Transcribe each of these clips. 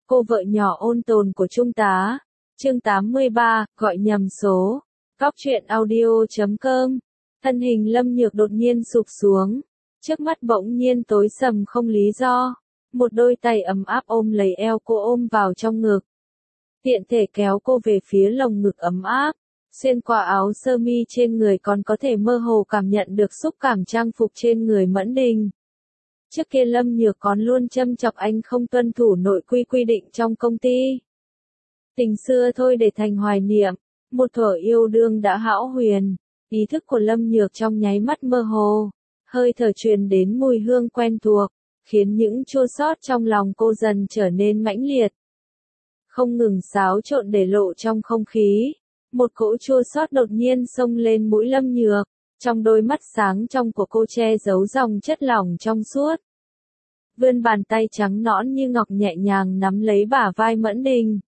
cô vợ nhỏ ôn tồn của Trung tá. Chương 83, gọi nhầm số. Góc truyện audio.com. Thân hình Lâm Nhược đột nhiên sụp xuống. Trước mắt bỗng nhiên tối sầm không lý do. Một đôi tay ấm áp ôm lấy eo cô ôm vào trong ngực. Tiện thể kéo cô về phía lồng ngực ấm áp. Xuyên qua áo sơ mi trên người còn có thể mơ hồ cảm nhận được xúc cảm trang phục trên người Mẫn Đình. Trước kia Lâm Nhược còn luôn châm chọc anh không tuân thủ nội quy quy định trong công ty. Tình xưa thôi để thành hoài niệm, một thuở yêu đương đã hão huyền, ý thức của Lâm Nhược trong nháy mắt mơ hồ, hơi thở truyền đến mùi hương quen thuộc, khiến những chua xót trong lòng cô dần trở nên mãnh liệt. Không ngừng xáo trộn để lộ trong không khí, một cỗ chua xót đột nhiên xông lên mũi Lâm Nhược, trong đôi mắt sáng trong của cô che giấu dòng chất lỏng trong suốt. Vươn bàn tay trắng nõn như ngọc nhẹ nhàng nắm lấy bả vai Mẫn Đình.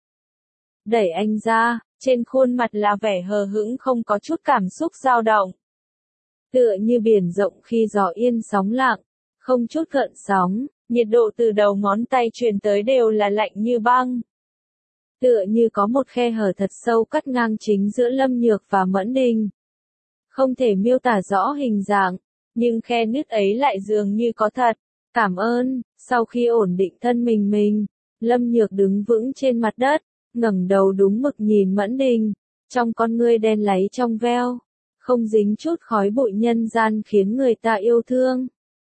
Đẩy anh ra, trên khuôn mặt là vẻ hờ hững không có chút cảm xúc dao động. Tựa như biển rộng khi gió yên sóng lặng, không chút gợn sóng, nhiệt độ từ đầu ngón tay truyền tới đều là lạnh như băng. Tựa như có một khe hở thật sâu cắt ngang chính giữa Lâm Nhược và Mẫn Đình. Không thể miêu tả rõ hình dạng, nhưng khe nứt ấy lại dường như có thật. Cảm ơn, sau khi ổn định thân mình, Lâm Nhược đứng vững trên mặt đất, ngẩng đầu đúng mực nhìn Mẫn Đình, trong con ngươi đen láy trong veo, không dính chút khói bụi nhân gian khiến người ta yêu thương.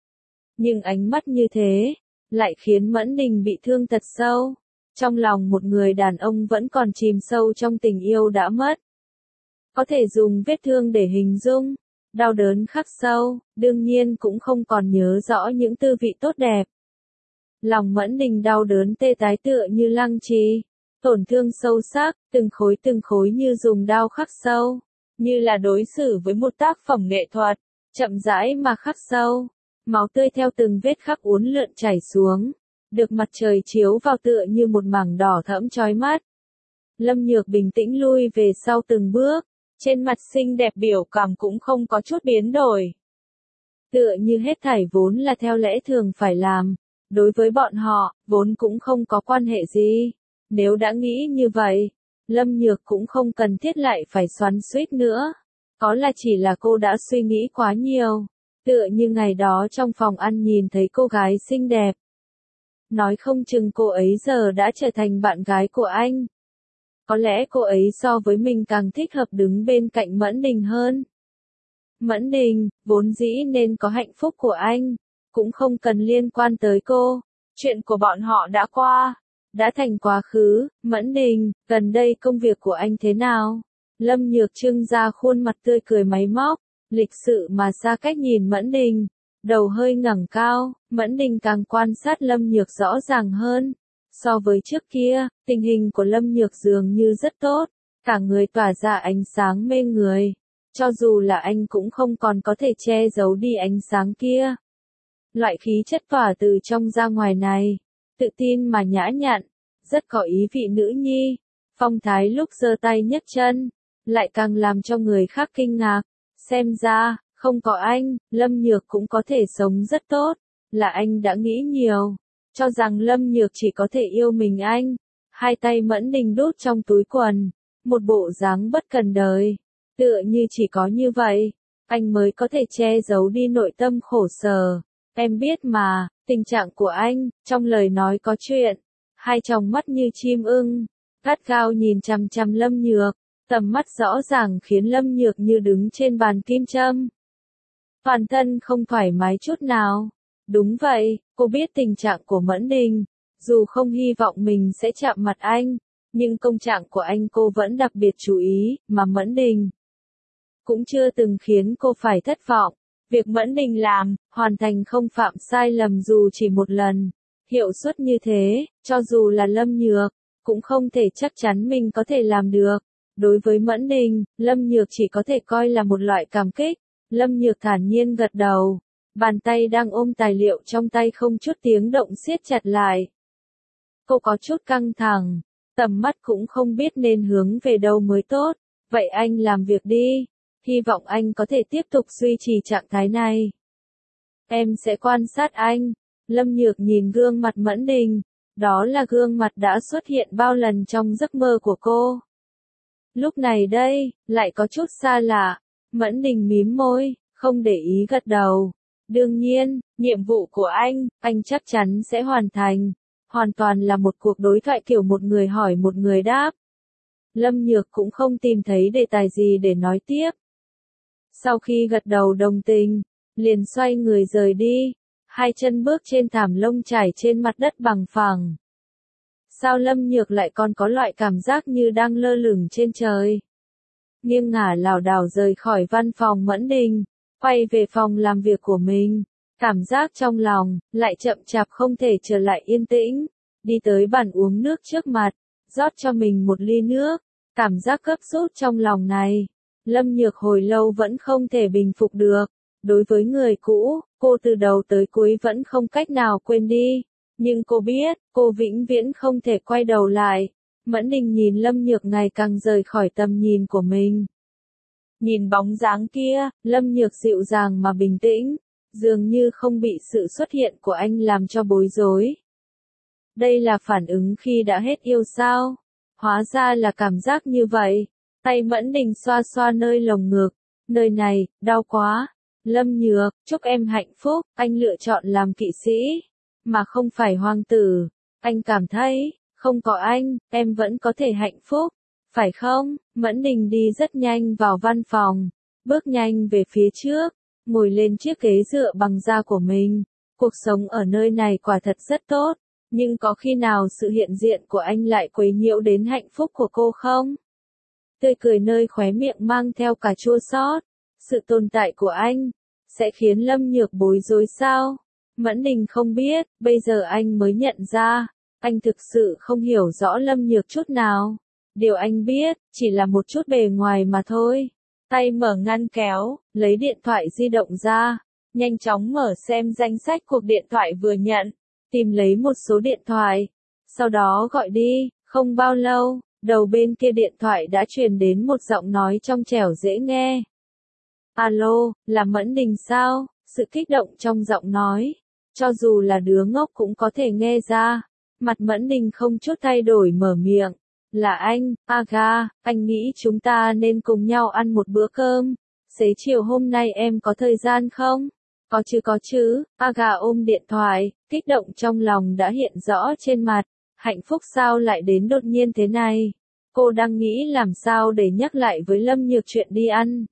Nhưng ánh mắt như thế, lại khiến Mẫn Đình bị thương thật sâu. Trong lòng một người đàn ông vẫn còn chìm sâu trong tình yêu đã mất. Có thể dùng vết thương để hình dung, đau đớn khắc sâu, đương nhiên cũng không còn nhớ rõ những tư vị tốt đẹp. Lòng Mẫn Đình đau đớn tê tái tựa như lăng trì, tổn thương sâu sắc, từng khối như dùng đao khắc sâu, như là đối xử với một tác phẩm nghệ thuật, chậm rãi mà khắc sâu, máu tươi theo từng vết khắc uốn lượn chảy xuống, được mặt trời chiếu vào tựa như một mảng đỏ thẫm chói mắt. Lâm Nhược bình tĩnh lui về sau từng bước, trên mặt xinh đẹp biểu cảm cũng không có chút biến đổi. Tựa như hết thảy vốn là theo lẽ thường phải làm, đối với bọn họ, vốn cũng không có quan hệ gì. Nếu đã nghĩ như vậy, Lâm Nhược cũng không cần thiết lại phải xoắn xuýt nữa. Có là chỉ là cô đã suy nghĩ quá nhiều. Tựa như ngày đó trong phòng ăn nhìn thấy cô gái xinh đẹp. Nói không chừng cô ấy giờ đã trở thành bạn gái của anh. Có lẽ cô ấy so với mình càng thích hợp đứng bên cạnh Mẫn Đình hơn. Mẫn Đình, vốn dĩ nên có hạnh phúc của anh, cũng không cần liên quan tới cô. Chuyện của bọn họ đã qua, đã thành quá khứ. Mẫn Đình, gần đây công việc của anh thế nào? Lâm Nhược trưng ra khuôn mặt tươi cười máy móc, lịch sự mà xa cách nhìn Mẫn Đình, đầu hơi ngẩng cao. Mẫn Đình càng quan sát Lâm Nhược rõ ràng hơn. So với trước kia, tình hình của Lâm Nhược dường như rất tốt, cả người tỏa ra ánh sáng mê người. Cho dù là anh cũng không còn có thể che giấu đi ánh sáng kia. Loại khí chất tỏa từ trong ra ngoài này, tự tin mà nhã nhặn, rất có ý vị nữ nhi. Phong thái lúc giơ tay nhấc chân, lại càng làm cho người khác kinh ngạc. Xem ra, không có anh, Lâm Nhược cũng có thể sống rất tốt, là anh đã nghĩ nhiều. Cho rằng Lâm Nhược chỉ có thể yêu mình anh. Hai tay Mẫn Đình đút trong túi quần, một bộ dáng bất cần đời. Tựa như chỉ có như vậy, anh mới có thể che giấu đi nội tâm khổ sở. Em biết mà, tình trạng của anh, trong lời nói có chuyện. Hai tròng mắt như chim ưng, gắt gao nhìn chằm chằm Lâm Nhược, tầm mắt rõ ràng khiến Lâm Nhược như đứng trên bàn kim châm. Toàn thân không thoải mái chút nào. Đúng vậy, cô biết tình trạng của Mẫn Đình, dù không hy vọng mình sẽ chạm mặt anh, nhưng công trạng của anh cô vẫn đặc biệt chú ý, mà Mẫn Đình cũng chưa từng khiến cô phải thất vọng. Việc Mẫn Đình làm, hoàn thành không phạm sai lầm dù chỉ một lần. Hiệu suất như thế, cho dù là Lâm Nhược, cũng không thể chắc chắn mình có thể làm được. Đối với Mẫn Đình, Lâm Nhược chỉ có thể coi là một loại cảm kích. Lâm Nhược thản nhiên gật đầu. Bàn tay đang ôm tài liệu trong tay không chút tiếng động siết chặt lại. Cô có chút căng thẳng, tầm mắt cũng không biết nên hướng về đâu mới tốt. Vậy anh làm việc đi, hy vọng anh có thể tiếp tục duy trì trạng thái này. Em sẽ quan sát anh. Lâm Nhược nhìn gương mặt Mẫn Đình, Đó là gương mặt đã xuất hiện bao lần trong giấc mơ của cô. Lúc này đây, lại có chút xa lạ. Mẫn Đình mím môi, không để ý gật đầu. Đương nhiên, nhiệm vụ của anh chắc chắn sẽ hoàn thành. Hoàn toàn là một cuộc đối thoại kiểu một người hỏi một người đáp. Lâm Nhược cũng không tìm thấy đề tài gì để nói tiếp. Sau khi gật đầu đồng tình, liền xoay người rời đi, hai chân bước trên thảm lông trải trên mặt đất bằng phẳng. Sao Lâm Nhược lại còn có loại cảm giác như đang lơ lửng trên trời? Nghiêng ngả lảo đảo rời khỏi văn phòng Mẫn Đình, quay về phòng làm việc của mình. Cảm giác trong lòng, lại chậm chạp không thể trở lại yên tĩnh. Đi tới bàn uống nước trước mặt, rót cho mình một ly nước. Cảm giác gấp rút trong lòng này, Lâm Nhược hồi lâu vẫn không thể bình phục được. Đối với người cũ, cô từ đầu tới cuối vẫn không cách nào quên đi. Nhưng cô biết, cô vĩnh viễn không thể quay đầu lại. Mẫn Đình nhìn Lâm Nhược ngày càng rời khỏi tầm nhìn của mình. Nhìn bóng dáng kia, Lâm Nhược dịu dàng mà bình tĩnh, dường như không bị sự xuất hiện của anh làm cho bối rối. Đây là phản ứng khi đã hết yêu sao? Hóa ra là cảm giác như vậy. Tay Mẫn Đình xoa xoa nơi lồng ngực. Nơi này, đau quá. Lâm Nhược, chúc em hạnh phúc. Anh lựa chọn làm kỵ sĩ, mà không phải hoàng tử. Anh cảm thấy, không có anh, em vẫn có thể hạnh phúc. Phải không? Mẫn Đình đi rất nhanh vào văn phòng. Bước nhanh về phía trước. Ngồi lên chiếc ghế dựa bằng da của mình. Cuộc sống ở nơi này quả thật rất tốt. Nhưng có khi nào sự hiện diện của anh lại quấy nhiễu đến hạnh phúc của cô không? Tươi cười nơi khóe miệng mang theo cả chua xót. Sự tồn tại của anh sẽ khiến Lâm Nhược bối rối sao? Mẫn Đình không biết, bây giờ anh mới nhận ra, anh thực sự không hiểu rõ Lâm Nhược chút nào. Điều anh biết, chỉ là một chút bề ngoài mà thôi. Tay mở ngăn kéo, lấy điện thoại di động ra, nhanh chóng mở xem danh sách cuộc điện thoại vừa nhận, tìm lấy một số điện thoại, sau đó gọi đi. Không bao lâu, đầu bên kia điện thoại đã truyền đến một giọng nói trong trẻo dễ nghe. Alo, là Mẫn Đình sao? Sự kích động trong giọng nói, cho dù là đứa ngốc cũng có thể nghe ra. Mặt Mẫn Đình không chút thay đổi mở miệng. Là anh, Aga, anh nghĩ chúng ta nên cùng nhau ăn một bữa cơm. Xế chiều hôm nay em có thời gian không? Có chứ, Aga ôm điện thoại, kích động trong lòng đã hiện rõ trên mặt. Hạnh phúc sao lại đến đột nhiên thế này? Cô đang nghĩ làm sao để nhắc lại với Lâm Nhược chuyện đi ăn.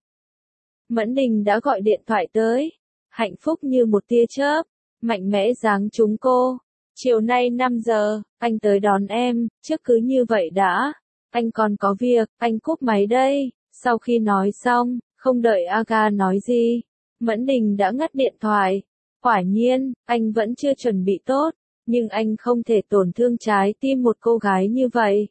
Mẫn Đình đã gọi điện thoại tới. Hạnh phúc như một tia chớp, mạnh mẽ giáng trúng cô. Chiều nay 5 giờ, anh tới đón em, trước cứ như vậy đã. Anh còn có việc, anh cúp máy đây. Sau khi nói xong, không đợi Aga nói gì, Mẫn Đình đã ngắt điện thoại. Quả nhiên, anh vẫn chưa chuẩn bị tốt, nhưng anh không thể tổn thương trái tim một cô gái như vậy.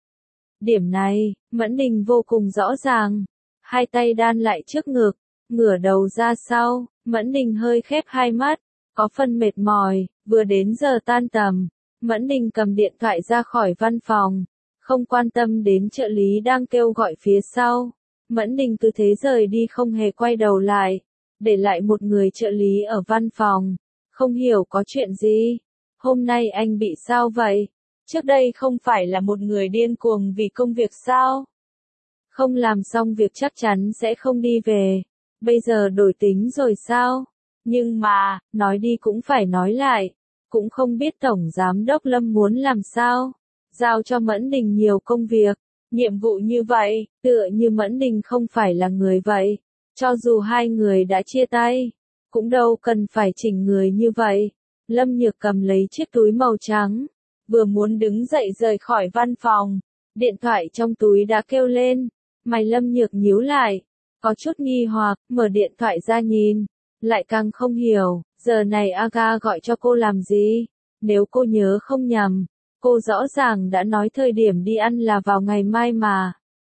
Điểm này, Mẫn Đình vô cùng rõ ràng. Hai tay đan lại trước ngực, ngửa đầu ra sau, Mẫn Đình hơi khép hai mắt, có phần mệt mỏi. Vừa đến giờ tan tầm, Mẫn Đình cầm điện thoại ra khỏi văn phòng, không quan tâm đến trợ lý đang kêu gọi phía sau. Mẫn Đình cứ thế rời đi không hề quay đầu lại, để lại một người trợ lý ở văn phòng. Không hiểu có chuyện gì? Hôm nay anh bị sao vậy? Trước đây không phải là một người điên cuồng vì công việc sao? Không làm xong việc chắc chắn sẽ không đi về. Bây giờ đổi tính rồi sao? Nhưng mà, nói đi cũng phải nói lại. Cũng không biết Tổng Giám đốc Lâm muốn làm sao. Giao cho Mẫn Đình nhiều công việc, nhiệm vụ như vậy, tựa như Mẫn Đình không phải là người vậy. Cho dù hai người đã chia tay, cũng đâu cần phải chỉnh người như vậy. Lâm Nhược cầm lấy chiếc túi màu trắng, vừa muốn đứng dậy rời khỏi văn phòng. Điện thoại trong túi đã kêu lên. Mày Lâm Nhược nhíu lại, có chút nghi hoặc, mở điện thoại ra nhìn. Lại càng không hiểu, giờ này Aga gọi cho cô làm gì? Nếu cô nhớ không nhầm, cô rõ ràng đã nói thời điểm đi ăn là vào ngày mai mà.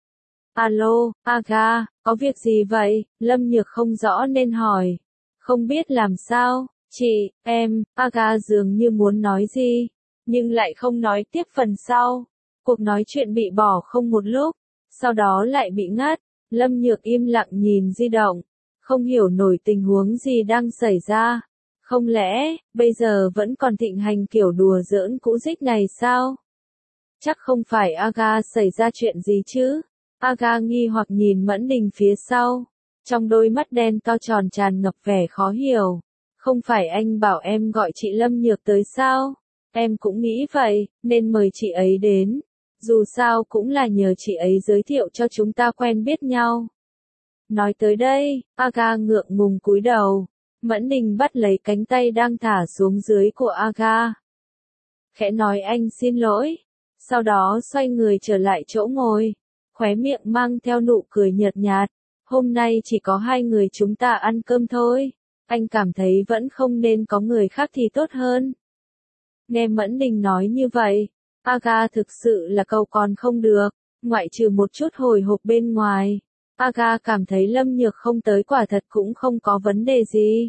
Alo, Aga, có việc gì vậy? Lâm Nhược không rõ nên hỏi. Không biết làm sao, chị, em, Aga dường như muốn nói gì, nhưng lại không nói tiếp phần sau. Cuộc nói chuyện bị bỏ không một lúc, sau đó lại bị ngắt. Lâm Nhược im lặng nhìn di động, không hiểu nổi tình huống gì đang xảy ra. Không lẽ, bây giờ vẫn còn thịnh hành kiểu đùa giỡn cũ dích này sao? Chắc không phải Aga xảy ra chuyện gì chứ? Aga nghi hoặc nhìn Mẫn Đình phía sau. Trong đôi mắt đen to tròn tràn ngập vẻ khó hiểu. Không phải anh bảo em gọi chị Lâm Nhược tới sao? Em cũng nghĩ vậy, nên mời chị ấy đến. Dù sao cũng là nhờ chị ấy giới thiệu cho chúng ta quen biết nhau. Nói tới đây, Aga ngượng ngùng cúi đầu. Mẫn Đình bắt lấy cánh tay đang thả xuống dưới của Aga. Khẽ nói anh xin lỗi. Sau đó xoay người trở lại chỗ ngồi. Khóe miệng mang theo nụ cười nhợt nhạt. Hôm nay chỉ có hai người chúng ta ăn cơm thôi. Anh cảm thấy vẫn không nên có người khác thì tốt hơn. Nghe Mẫn Đình nói như vậy, Aga thực sự là câu còn không được, ngoại trừ một chút hồi hộp bên ngoài. Aga cảm thấy Lâm Nhược không tới quả thật cũng không có vấn đề gì.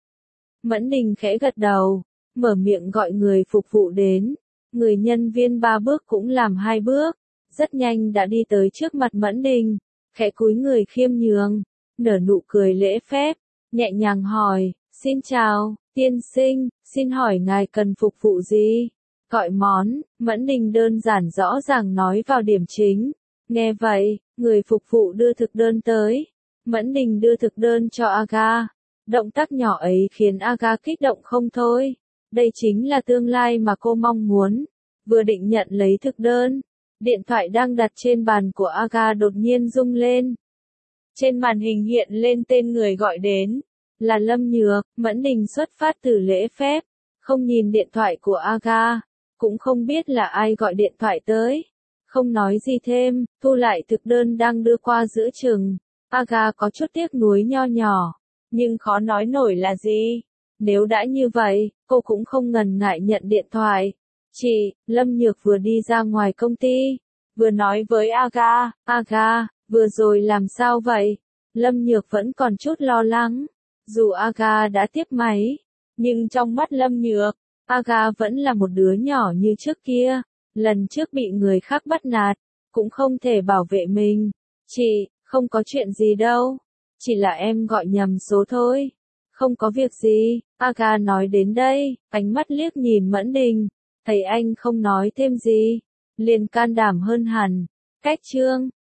Mẫn Đình khẽ gật đầu, mở miệng gọi người phục vụ đến. Người nhân viên 3 bước cũng làm 2 bước, rất nhanh đã đi tới trước mặt Mẫn Đình, khẽ cúi người khiêm nhường, nở nụ cười lễ phép, nhẹ nhàng hỏi, xin chào, tiên sinh, xin hỏi ngài cần phục vụ gì? Gọi món, Mẫn Đình đơn giản rõ ràng nói vào điểm chính. Nghe vậy, người phục vụ đưa thực đơn tới. Mẫn Đình đưa thực đơn cho Aga. Động tác nhỏ ấy khiến Aga kích động không thôi. Đây chính là tương lai mà cô mong muốn. Vừa định nhận lấy thực đơn, điện thoại đang đặt trên bàn của Aga đột nhiên rung lên. Trên màn hình hiện lên tên người gọi đến. Là Lâm Nhược. Mẫn Đình xuất phát từ lễ phép. Không nhìn điện thoại của Aga. Cũng không biết là ai gọi điện thoại tới. Không nói gì thêm, thu lại thực đơn đang đưa qua giữa chừng. Aga có chút tiếc nuối nho nhỏ. Nhưng khó nói nổi là gì. Nếu đã như vậy, cô cũng không ngần ngại nhận điện thoại. Chị, Lâm Nhược vừa đi ra ngoài công ty. Vừa nói với Aga, Aga, vừa rồi làm sao vậy? Lâm Nhược vẫn còn chút lo lắng. Dù Aga đã tiếp máy, nhưng trong mắt Lâm Nhược, Aga vẫn là một đứa nhỏ như trước kia. Lần trước bị người khác bắt nạt, cũng không thể bảo vệ mình. Chị, không có chuyện gì đâu. Chỉ là em gọi nhầm số thôi. Không có việc gì. Aga nói đến đây, ánh mắt liếc nhìn Mẫn Đình. Thấy anh không nói thêm gì, liền can đảm hơn hẳn. Cách chương